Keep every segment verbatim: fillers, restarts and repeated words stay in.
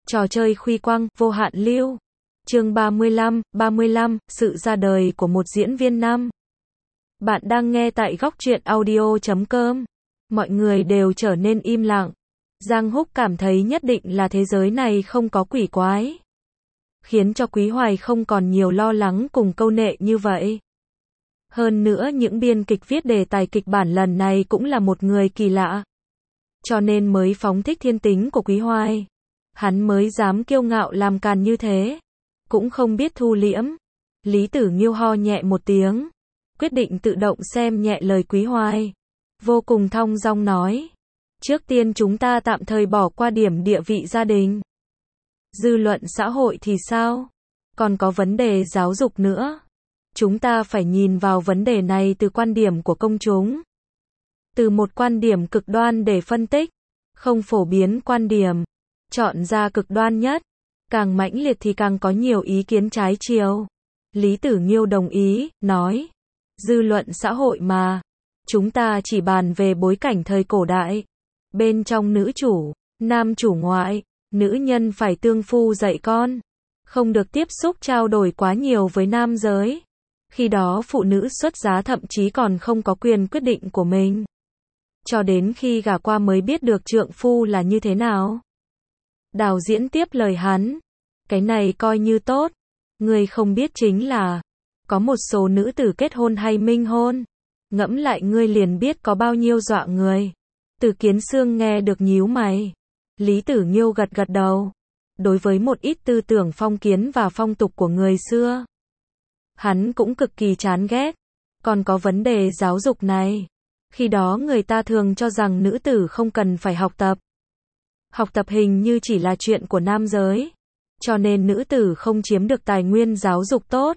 Trò chơi khuy quang, vô hạn lưu. Chương ba mươi lăm, ba mươi lăm, sự ra đời của một diễn viên nam. Bạn đang nghe tại góc truyện audio chấm com. Mọi người đều trở nên im lặng. Giang Húc cảm thấy nhất định là thế giới này không có quỷ quái. Khiến cho Quý Hoài không còn nhiều lo lắng cùng câu nệ như vậy. Hơn nữa những biên kịch viết đề tài kịch bản lần này cũng là một người kỳ lạ. Cho nên mới phóng thích thiên tính của Quý Hoài. Hắn mới dám kiêu ngạo làm càn như thế. Cũng không biết thu liễm. Lý Tử Nghiêu ho nhẹ một tiếng. Quyết định tự động xem nhẹ lời Quý Hoài. Vô cùng thong dong nói. Trước tiên chúng ta tạm thời bỏ qua điểm địa vị gia đình. Dư luận xã hội thì sao? Còn có vấn đề giáo dục nữa. Chúng ta phải nhìn vào vấn đề này từ quan điểm của công chúng. Từ một quan điểm cực đoan để phân tích. Không phổ biến quan điểm. Chọn ra cực đoan nhất. Càng mãnh liệt thì càng có nhiều ý kiến trái chiều. Lý Tử Nghiêu đồng ý, nói. Dư luận xã hội mà. Chúng ta chỉ bàn về bối cảnh thời cổ đại. Bên trong nữ chủ, nam chủ ngoại, nữ nhân phải tương phu dạy con. Không được tiếp xúc trao đổi quá nhiều với nam giới. Khi đó phụ nữ xuất giá thậm chí còn không có quyền quyết định của mình. Cho đến khi gả qua mới biết được trượng phu là như thế nào. Đào Diễn tiếp lời hắn. Cái này coi như tốt. Người không biết chính là có một số nữ tử kết hôn hay minh hôn. Ngẫm lại ngươi liền biết có bao nhiêu dọa người. Từ Kiến Xương nghe được nhíu mày. Lý Tử Nghiêu gật gật đầu. Đối với một ít tư tưởng phong kiến và phong tục của người xưa, hắn cũng cực kỳ chán ghét. Còn có vấn đề giáo dục này. Khi đó người ta thường cho rằng nữ tử không cần phải học tập. Học tập hình như chỉ là chuyện của nam giới. Cho nên nữ tử không chiếm được tài nguyên giáo dục tốt.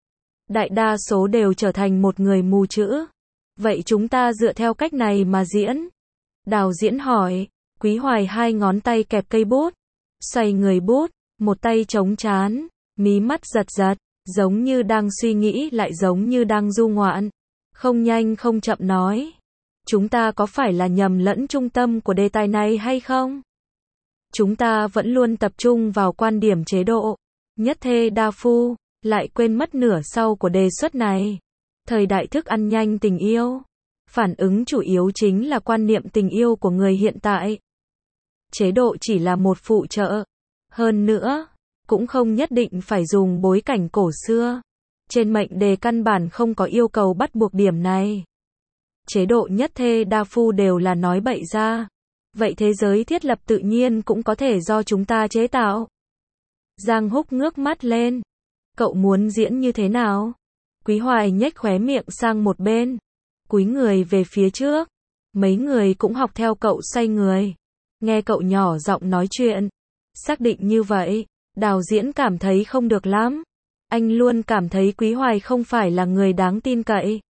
Đại đa số đều trở thành một người mù chữ. Vậy chúng ta dựa theo cách này mà diễn. Đào Diễn hỏi. Quý Hoài hai ngón tay kẹp cây bút. Xoay người bút. Một tay chống trán. Mí mắt giật giật. Giống như đang suy nghĩ lại giống như đang du ngoạn. Không nhanh không chậm nói. Chúng ta có phải là nhầm lẫn trung tâm của đề tài này hay không? Chúng ta vẫn luôn tập trung vào quan điểm chế độ. Nhất thê đa phu. Lại quên mất nửa sau của đề xuất này. Thời đại thức ăn nhanh tình yêu. Phản ứng chủ yếu chính là quan niệm tình yêu của người hiện tại. Chế độ chỉ là một phụ trợ. Hơn nữa, cũng không nhất định phải dùng bối cảnh cổ xưa. Trên mệnh đề căn bản không có yêu cầu bắt buộc điểm này. Chế độ nhất thê đa phu đều là nói bậy ra. Vậy thế giới thiết lập tự nhiên cũng có thể do chúng ta chế tạo. Giang Húc ngước mắt lên. Cậu muốn diễn như thế nào? Quý Hoài nhếch khóe miệng sang một bên. Cúi người về phía trước. Mấy người cũng học theo cậu xoay người. Nghe cậu nhỏ giọng nói chuyện. Xác định như vậy, Đào Diễn cảm thấy không được lắm. Anh luôn cảm thấy Quý Hoài không phải là người đáng tin cậy.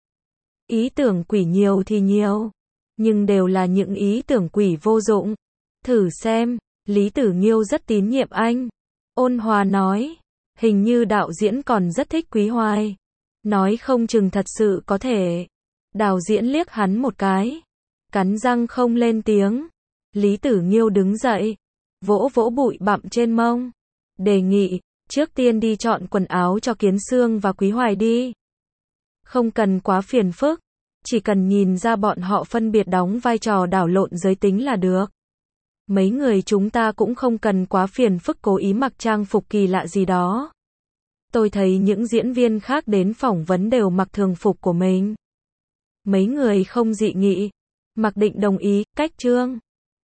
Ý tưởng quỷ nhiều thì nhiều. Nhưng đều là những ý tưởng quỷ vô dụng. Thử xem, Lý Tử Nghiêu rất tín nhiệm anh. Ôn hòa nói. Hình như đạo diễn còn rất thích Quý Hoài. Nói không chừng thật sự có thể. Đào Diễn liếc hắn một cái. Cắn răng không lên tiếng. Lý Tử Nghiêu đứng dậy. Vỗ vỗ bụi bặm trên mông. Đề nghị, trước tiên đi chọn quần áo cho Kiến Xương và Quý Hoài đi. Không cần quá phiền phức. Chỉ cần nhìn ra bọn họ phân biệt đóng vai trò đảo lộn giới tính là được. Mấy người chúng ta cũng không cần quá phiền phức cố ý mặc trang phục kỳ lạ gì đó. Tôi thấy những diễn viên khác đến phỏng vấn đều mặc thường phục của mình. Mấy người không dị nghị. Mạc Định đồng ý, cách chương.